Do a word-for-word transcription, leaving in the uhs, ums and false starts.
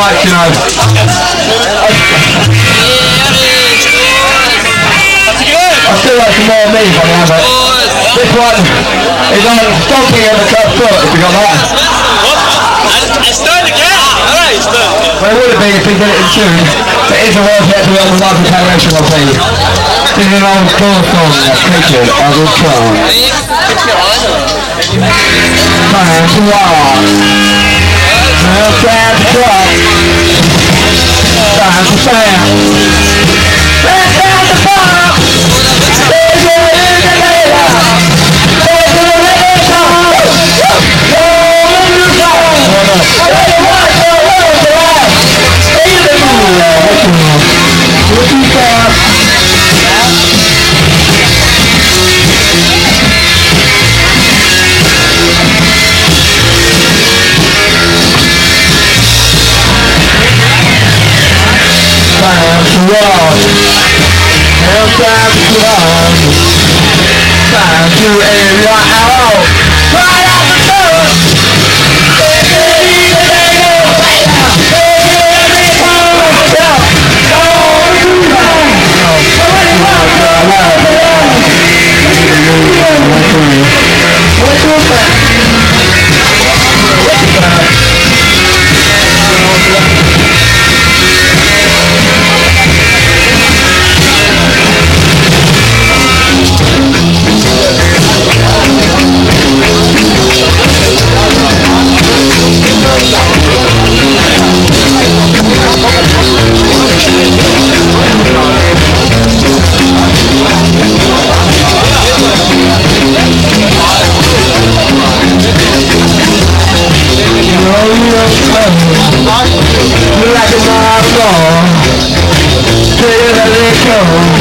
much, you know. I still like some more meat on the other. This one is on stomping on the club foot, if you got that. It's starting to get alright, it's done. Well, it would have been if we did it in tune. But it is a worth yet to be on the live generation of thing. This is an old school song, a creature of the throne. Time to walk. Time to talk. Time to stand. Let's have the fun. There's a little later. There's a little song. Go in the song. What do you want to learn to laugh? Stay in the mood. What you want? What you thought? Time to walk, and time to run, time to air your out, right out the door. Take it easy, take it later, take it every time, yeah. Don't do that. What's your plan? What's your plan? Like a mile long, till you let it go.